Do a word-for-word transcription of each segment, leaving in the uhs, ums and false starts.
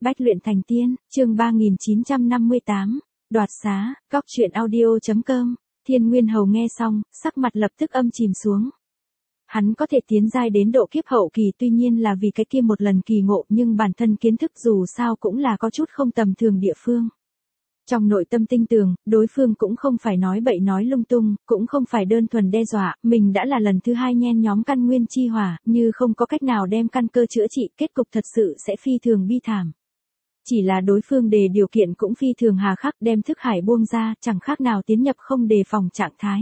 Bách luyện thành tiên, chương ba nghìn chín trăm năm mươi tám, đoạt xá, góc truyện audio.com, Thiên Nguyên Hầu nghe xong, sắc mặt lập tức âm chìm xuống. Hắn có thể tiến giai đến độ kiếp hậu kỳ tuy nhiên là vì cái kia một lần kỳ ngộ nhưng bản thân kiến thức dù sao cũng là có chút không tầm thường địa phương. Trong nội tâm tinh tường, đối phương cũng không phải nói bậy nói lung tung, cũng không phải đơn thuần đe dọa, mình đã là lần thứ hai nhen nhóm căn nguyên chi hỏa, như không có cách nào đem căn cơ chữa trị, kết cục thật sự sẽ phi thường bi thảm. Chỉ là đối phương đề điều kiện cũng phi thường hà khắc, đem thức hải buông ra, chẳng khác nào tiến nhập không đề phòng trạng thái.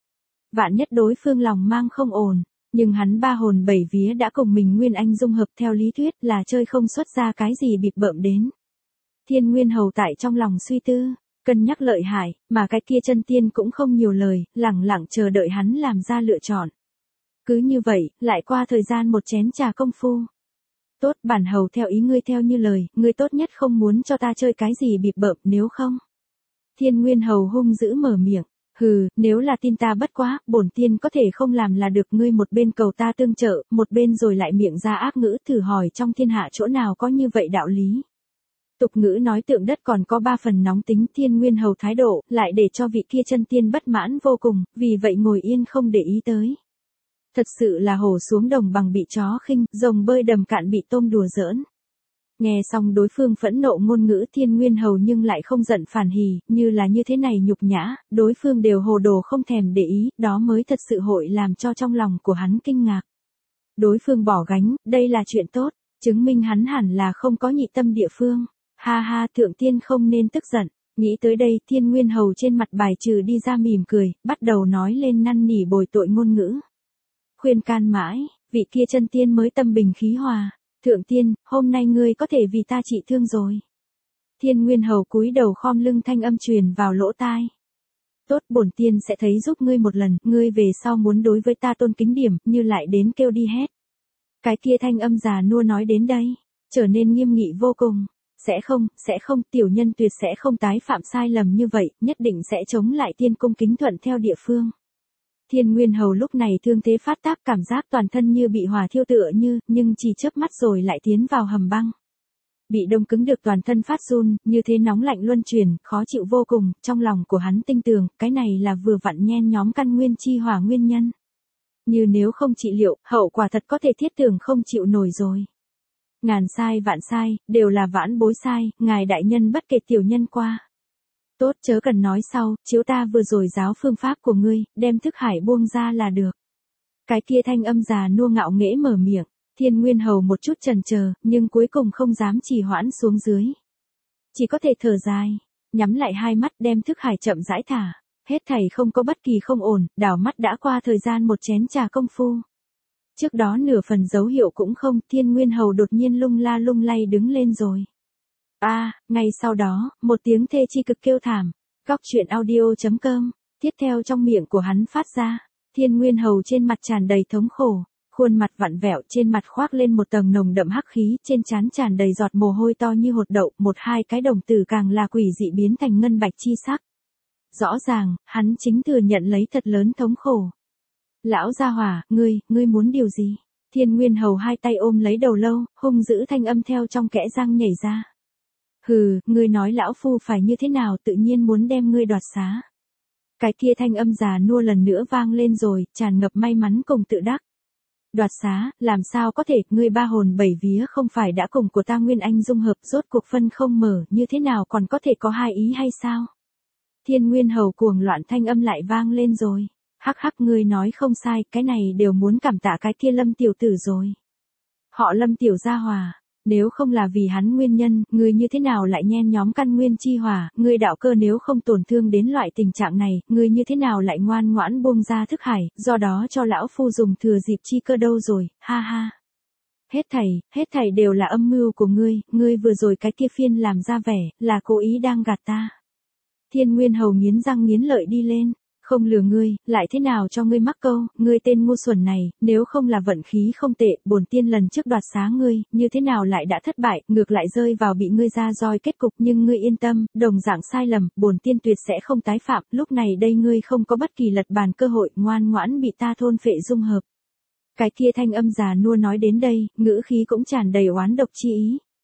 Vạn nhất đối phương lòng mang không ổn, nhưng hắn ba hồn bảy vía đã cùng mình Nguyên Anh dung hợp theo lý thuyết là chơi không xuất ra cái gì bịp bợm đến. Thiên Nguyên Hầu tại trong lòng suy tư, cân nhắc lợi hại, mà cái kia chân tiên cũng không nhiều lời, lẳng lặng chờ đợi hắn làm ra lựa chọn. Cứ như vậy, lại qua thời gian một chén trà công phu. Tốt, bản hầu theo ý ngươi theo như lời, ngươi tốt nhất không muốn cho ta chơi cái gì bịp bợm nếu không. Thiên Nguyên Hầu hung dữ mở miệng, hừ, nếu là tin ta bất quá, bổn tiên có thể không làm là được. Ngươi một bên cầu ta tương trợ, một bên rồi lại miệng ra ác ngữ thử hỏi trong thiên hạ chỗ nào có như vậy đạo lý. Tục ngữ nói tượng đất còn có ba phần nóng tính. Thiên Nguyên Hầu thái độ, lại để cho vị kia chân tiên bất mãn vô cùng, vì vậy ngồi yên không để ý tới. Thật sự là hổ xuống đồng bằng bị chó khinh, rồng bơi đầm cạn bị tôm đùa giỡn. Nghe xong đối phương phẫn nộ ngôn ngữ Thiên Nguyên Hầu nhưng lại không giận phản hỉ, như là như thế này nhục nhã, đối phương đều hồ đồ không thèm để ý, đó mới thật sự hội làm cho trong lòng của hắn kinh ngạc. Đối phương bỏ gánh, đây là chuyện tốt, chứng minh hắn hẳn là không có nhị tâm địa phương. Ha ha, thượng tiên không nên tức giận. Nghĩ tới đây, Thiên Nguyên Hầu trên mặt bài trừ đi ra mỉm cười, bắt đầu nói lên năn nỉ bồi tội ngôn ngữ. Khuyên can mãi, vị kia chân tiên mới tâm bình khí hòa. Thượng tiên, hôm nay ngươi có thể vì ta trị thương rồi. Thiên Nguyên Hầu cúi đầu khom lưng, thanh âm truyền vào lỗ tai. Tốt, bổn tiên sẽ thấy giúp ngươi một lần, ngươi về sau muốn đối với ta tôn kính điểm, như lại đến kêu đi hét. Cái kia thanh âm già nua nói đến đây, trở nên nghiêm nghị vô cùng. Sẽ không, sẽ không, tiểu nhân tuyệt sẽ không tái phạm sai lầm như vậy, nhất định sẽ chống lại tiên cung kính thuận theo địa phương. Thiên Nguyên Hầu lúc này thương thế phát tác, cảm giác toàn thân như bị hỏa thiêu tựa như, nhưng chỉ chớp mắt rồi lại tiến vào hầm băng. Bị đông cứng được toàn thân phát run, như thế nóng lạnh luân chuyển, khó chịu vô cùng, trong lòng của hắn tinh tường, cái này là vừa vặn nhen nhóm căn nguyên chi hỏa nguyên nhân. Như nếu không trị liệu, hậu quả thật có thể thiết tưởng không chịu nổi rồi. Ngàn sai vạn sai, đều là vãn bối sai, ngài đại nhân bất kể tiểu nhân qua. Tốt, chớ cần nói sau, chiếu ta vừa rồi giáo phương pháp của ngươi, đem thức hải buông ra là được. Cái kia thanh âm già nua ngạo nghễ mở miệng, Thiên Nguyên Hầu một chút chần chờ, nhưng cuối cùng không dám trì hoãn xuống dưới. Chỉ có thể thở dài, nhắm lại hai mắt đem thức hải chậm rãi thả, hết thảy không có bất kỳ không ổn, đảo mắt đã qua thời gian một chén trà công phu. Trước đó nửa phần dấu hiệu cũng không, Thiên Nguyên Hầu đột nhiên lung la lung lay đứng lên rồi. A, à, ngay sau đó, một tiếng thê chi cực kêu thảm. Góc truyện audio.com, tiếp theo trong miệng của hắn phát ra. Thiên Nguyên Hầu trên mặt tràn đầy thống khổ, khuôn mặt vặn vẹo, trên mặt khoác lên một tầng nồng đậm hắc khí, trên trán tràn đầy giọt mồ hôi to như hột đậu, một hai cái đồng tử càng là quỷ dị biến thành ngân bạch chi sắc. Rõ ràng, hắn chính thừa nhận lấy thật lớn thống khổ. Lão gia hỏa, ngươi, ngươi muốn điều gì? Thiên Nguyên Hầu hai tay ôm lấy đầu lâu, hung dữ thanh âm theo trong kẽ răng nhảy ra. Hừ, ngươi nói lão phu phải như thế nào, tự nhiên muốn đem ngươi đoạt xá. Cái kia thanh âm già nua lần nữa vang lên rồi, tràn ngập may mắn cùng tự đắc. Đoạt xá, làm sao có thể, ngươi ba hồn bảy vía không phải đã cùng của ta Nguyên Anh dung hợp, rốt cuộc phân không mở, như thế nào còn có thể có hai ý hay sao? Thiên Nguyên Hầu cuồng loạn thanh âm lại vang lên rồi. Hắc hắc, ngươi nói không sai, cái này đều muốn cảm tạ cái kia Lâm tiểu tử rồi. Họ Lâm tiểu gia hòa, nếu không là vì hắn nguyên nhân, ngươi như thế nào lại nhen nhóm căn nguyên chi hỏa, ngươi đạo cơ nếu không tổn thương đến loại tình trạng này, ngươi như thế nào lại ngoan ngoãn buông ra thức hải, do đó cho lão phu dùng thừa dịp chi cơ đâu rồi, ha ha. Hết thảy, hết thảy đều là âm mưu của ngươi, ngươi vừa rồi cái kia phiên làm ra vẻ, là cố ý đang gạt ta. Thiên Nguyên Hầu nghiến răng nghiến lợi đi lên. Không lừa ngươi, lại thế nào cho ngươi mắc câu, ngươi tên ngu xuẩn này, nếu không là vận khí không tệ, bổn tiên lần trước đoạt xá ngươi, như thế nào lại đã thất bại, ngược lại rơi vào bị ngươi ra roi kết cục, nhưng ngươi yên tâm, đồng dạng sai lầm, bổn tiên tuyệt sẽ không tái phạm, lúc này đây ngươi không có bất kỳ lật bàn cơ hội, ngoan ngoãn bị ta thôn phệ dung hợp. Cái kia thanh âm già nua nói đến đây, ngữ khí cũng tràn đầy oán độc chi ý.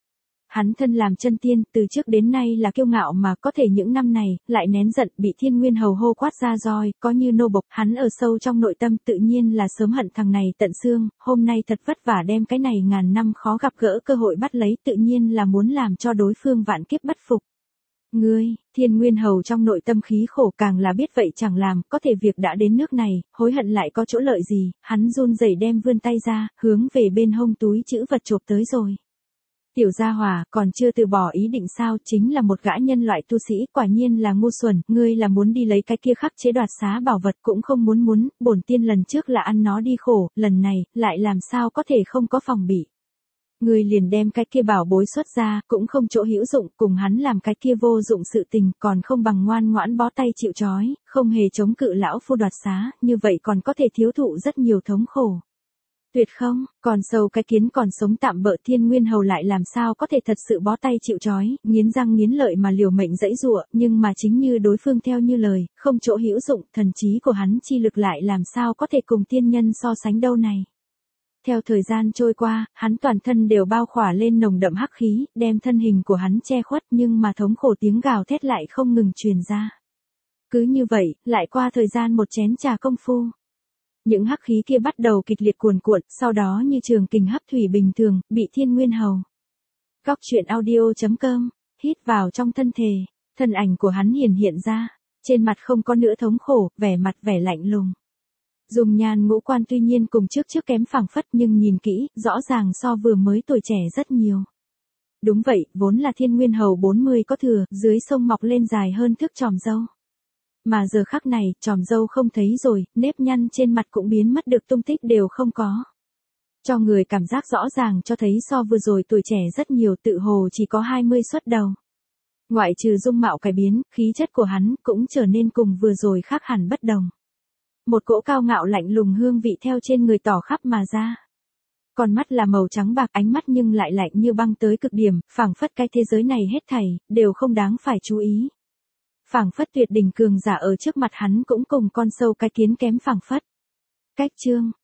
Hắn thân làm chân tiên, từ trước đến nay là kiêu ngạo mà có thể những năm này, lại nén giận bị Thiên Nguyên Hầu hô quát ra roi, có như nô bộc, hắn ở sâu trong nội tâm tự nhiên là sớm hận thằng này tận xương, hôm nay thật vất vả đem cái này ngàn năm khó gặp gỡ cơ hội bắt lấy tự nhiên là muốn làm cho đối phương vạn kiếp bất phục. Ngươi, Thiên Nguyên Hầu trong nội tâm khí khổ càng là biết vậy chẳng làm, có thể việc đã đến nước này, hối hận lại có chỗ lợi gì, hắn run rẩy đem vươn tay ra, hướng về bên hông túi chữ vật chộp tới rồi. Tiểu gia hỏa, còn chưa từ bỏ ý định sao, chính là một gã nhân loại tu sĩ, quả nhiên là ngu xuẩn, ngươi là muốn đi lấy cái kia khắc chế đoạt xá bảo vật cũng không muốn muốn, bổn tiên lần trước là ăn nó đi khổ, lần này, lại làm sao có thể không có phòng bị. Ngươi liền đem cái kia bảo bối xuất ra, cũng không chỗ hữu dụng, cùng hắn làm cái kia vô dụng sự tình, còn không bằng ngoan ngoãn bó tay chịu trói, không hề chống cự lão phu đoạt xá, như vậy còn có thể thiếu thụ rất nhiều thống khổ. Tuyệt không, còn sâu cái kiến còn sống tạm bợ Thiên Nguyên Hầu lại làm sao có thể thật sự bó tay chịu trói, nghiến răng nghiến lợi mà liều mệnh dãy giụa, nhưng mà chính như đối phương theo như lời, không chỗ hữu dụng, thần trí của hắn chi lực lại làm sao có thể cùng tiên nhân so sánh đâu này. Theo thời gian trôi qua, hắn toàn thân đều bao khỏa lên nồng đậm hắc khí, đem thân hình của hắn che khuất nhưng mà thống khổ tiếng gào thét lại không ngừng truyền ra. Cứ như vậy, lại qua thời gian một chén trà công phu. Những hắc khí kia bắt đầu kịch liệt cuồn cuộn, sau đó như trường kình hấp thủy bình thường, bị Thiên Nguyên Hầu. Góc truyện audio chấm com, hít vào trong thân thể, thân ảnh của hắn hiển hiện ra, trên mặt không có nữa thống khổ, vẻ mặt vẻ lạnh lùng. Dùng nhan ngũ quan tuy nhiên cùng trước trước kém phảng phất nhưng nhìn kỹ, rõ ràng so vừa mới tuổi trẻ rất nhiều. Đúng vậy, vốn là Thiên Nguyên Hầu bốn mươi có thừa, dưới sông mọc lên dài hơn thước chòm râu. Mà giờ khắc này, chòm râu không thấy rồi, nếp nhăn trên mặt cũng biến mất được tung tích đều không có. Cho người cảm giác rõ ràng cho thấy so vừa rồi tuổi trẻ rất nhiều tự hồ chỉ có hai mươi xuất đầu. Ngoại trừ dung mạo cải biến, khí chất của hắn cũng trở nên cùng vừa rồi khác hẳn bất đồng. Một cỗ cao ngạo lạnh lùng hương vị theo trên người tỏ khắp mà ra. Con mắt là màu trắng bạc, ánh mắt nhưng lại lạnh như băng tới cực điểm, phảng phất cái thế giới này hết thảy, đều không đáng phải chú ý. Phảng phất tuyệt đỉnh cường giả ở trước mặt hắn cũng cùng con sâu cái kiến kém phảng phất. Cách chương,